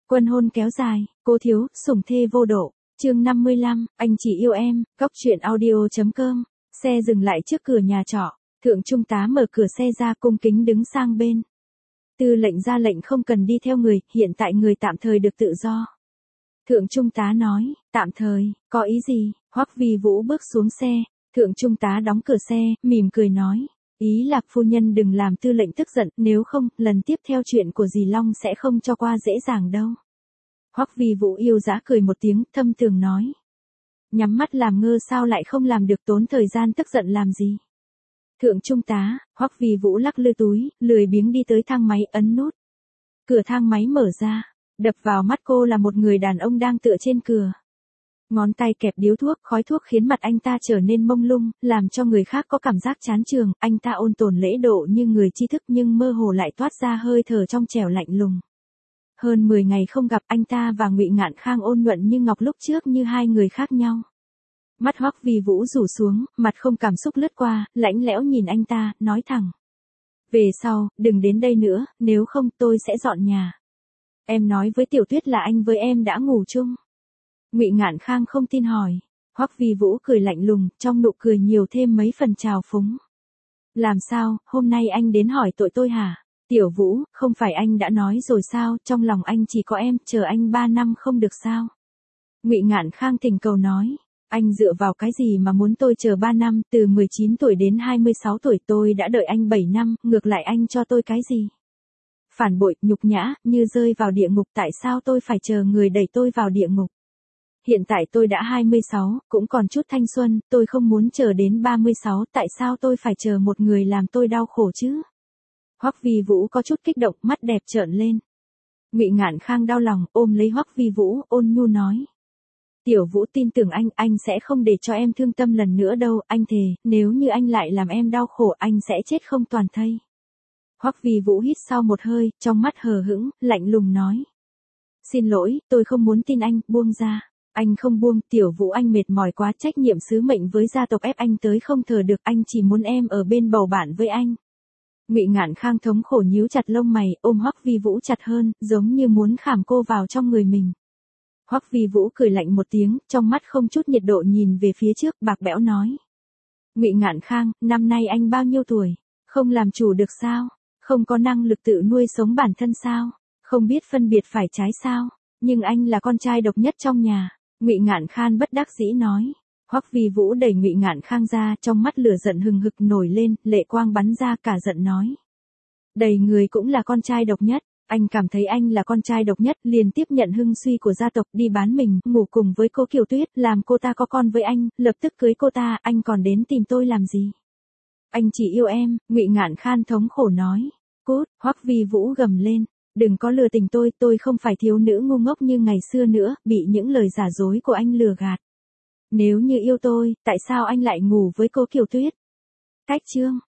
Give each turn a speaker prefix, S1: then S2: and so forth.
S1: Quân hôn kéo dài, cố thiếu, sủng thê vô độ. Chương 55, anh chỉ yêu em, góc truyện audio.com. Xe dừng lại trước cửa nhà trọ, thượng trung tá mở cửa xe ra cung kính đứng sang bên. Tư lệnh ra lệnh không cần đi theo người, hiện tại người tạm thời được tự do. Thượng trung tá nói, tạm thời, có ý gì? Hoắc Vi Vũ bước xuống xe, thượng trung tá đóng cửa xe, mỉm cười nói. Ý là phu nhân đừng làm tư lệnh tức giận, nếu không, lần tiếp theo chuyện của dì Long sẽ không cho qua dễ dàng đâu. Hoắc Vi Vũ yêu dã cười một tiếng, thâm tường nói. Nhắm mắt làm ngơ sao lại không làm được, tốn thời gian tức giận làm gì. Thượng trung tá, Hoắc Vi Vũ lắc lư túi, lười biếng đi tới thang máy ấn nút. Cửa thang máy mở ra, đập vào mắt cô là một người đàn ông đang tựa trên cửa. Ngón tay kẹp điếu thuốc, khói thuốc khiến mặt anh ta trở nên mông lung, làm cho người khác có cảm giác chán chường. Anh ta ôn tồn lễ độ như người tri thức nhưng mơ hồ lại toát ra hơi thở trong trẻo lạnh lùng. Hơn 10 ngày không gặp, anh ta và Ngụy Ngạn Khang ôn nhuận như ngọc, lúc trước như hai người khác nhau. Mắt Hoắc Vi Vũ rủ xuống, mặt không cảm xúc lướt qua, lãnh lẽo nhìn anh ta, nói thẳng. Về sau, đừng đến đây nữa, nếu không tôi sẽ dọn nhà. Em nói với Tiểu Tuyết là anh với em đã ngủ chung. Ngụy Ngạn Khang không tin hỏi. Hoắc Vi Vũ cười lạnh lùng, trong nụ cười nhiều thêm mấy phần trào phúng. Làm sao, hôm nay anh đến hỏi tội tôi hả? Tiểu Vũ, không phải anh đã nói rồi sao, trong lòng anh chỉ có em, chờ anh 3 năm không được sao? Ngụy Ngạn Khang thỉnh cầu nói. Anh dựa vào cái gì mà muốn tôi chờ 3 năm, từ 19 tuổi đến 26 tuổi tôi đã đợi anh 7 năm, ngược lại anh cho tôi cái gì? Phản bội, nhục nhã, như rơi vào địa ngục, tại sao tôi phải chờ người đẩy tôi vào địa ngục? Hiện tại tôi đã 26, cũng còn chút thanh xuân, tôi không muốn chờ đến 36, tại sao tôi phải chờ một người làm tôi đau khổ chứ? Hoắc Vi Vũ có chút kích động, mắt đẹp trợn lên. Ngụy Ngạn Khang đau lòng, ôm lấy Hoắc Vi Vũ, ôn nhu nói. Tiểu Vũ tin tưởng anh sẽ không để cho em thương tâm lần nữa đâu, anh thề, nếu như anh lại làm em đau khổ anh sẽ chết không toàn thây. Hoắc Vi Vũ hít sau một hơi, trong mắt hờ hững, lạnh lùng nói. Xin lỗi, tôi không muốn tin anh, buông ra. Anh không buông, Tiểu Vũ anh mệt mỏi quá, trách nhiệm sứ mệnh với gia tộc ép anh tới không thở được, anh chỉ muốn em ở bên bầu bạn với anh. Ngụy Ngạn Khang thống khổ nhíu chặt lông mày, ôm Hoắc Vi Vũ chặt hơn, giống như muốn khảm cô vào trong người mình. Hoắc Vi Vũ cười lạnh một tiếng, trong mắt không chút nhiệt độ nhìn về phía trước, bạc bẽo nói. Ngụy Ngạn Khang, năm nay anh bao nhiêu tuổi? Không làm chủ được sao? Không có năng lực tự nuôi sống bản thân sao? Không biết phân biệt phải trái sao? Nhưng anh là con trai độc nhất trong nhà. Ngụy Ngạn Khang bất đắc dĩ nói. Hoắc Vi Vũ đẩy Ngụy Ngạn Khang ra, trong mắt lửa giận hừng hực nổi lên, lệ quang bắn ra, cả giận nói. Đầy người cũng là con trai độc nhất. Anh cảm thấy anh là con trai độc nhất, liền tiếp nhận hưng suy của gia tộc, đi bán mình, ngủ cùng với cô Kiều Tuyết, làm cô ta có con với anh, lập tức cưới cô ta, anh còn đến tìm tôi làm gì? Anh chỉ yêu em, Ngụy Ngạn Khang thống khổ nói. Cút, Hoắc Vi Vũ gầm lên. Đừng có lừa tình tôi không phải thiếu nữ ngu ngốc như ngày xưa nữa, bị những lời giả dối của anh lừa gạt. Nếu như yêu tôi, tại sao anh lại ngủ với cô Kiều Tuyết? Cách chương.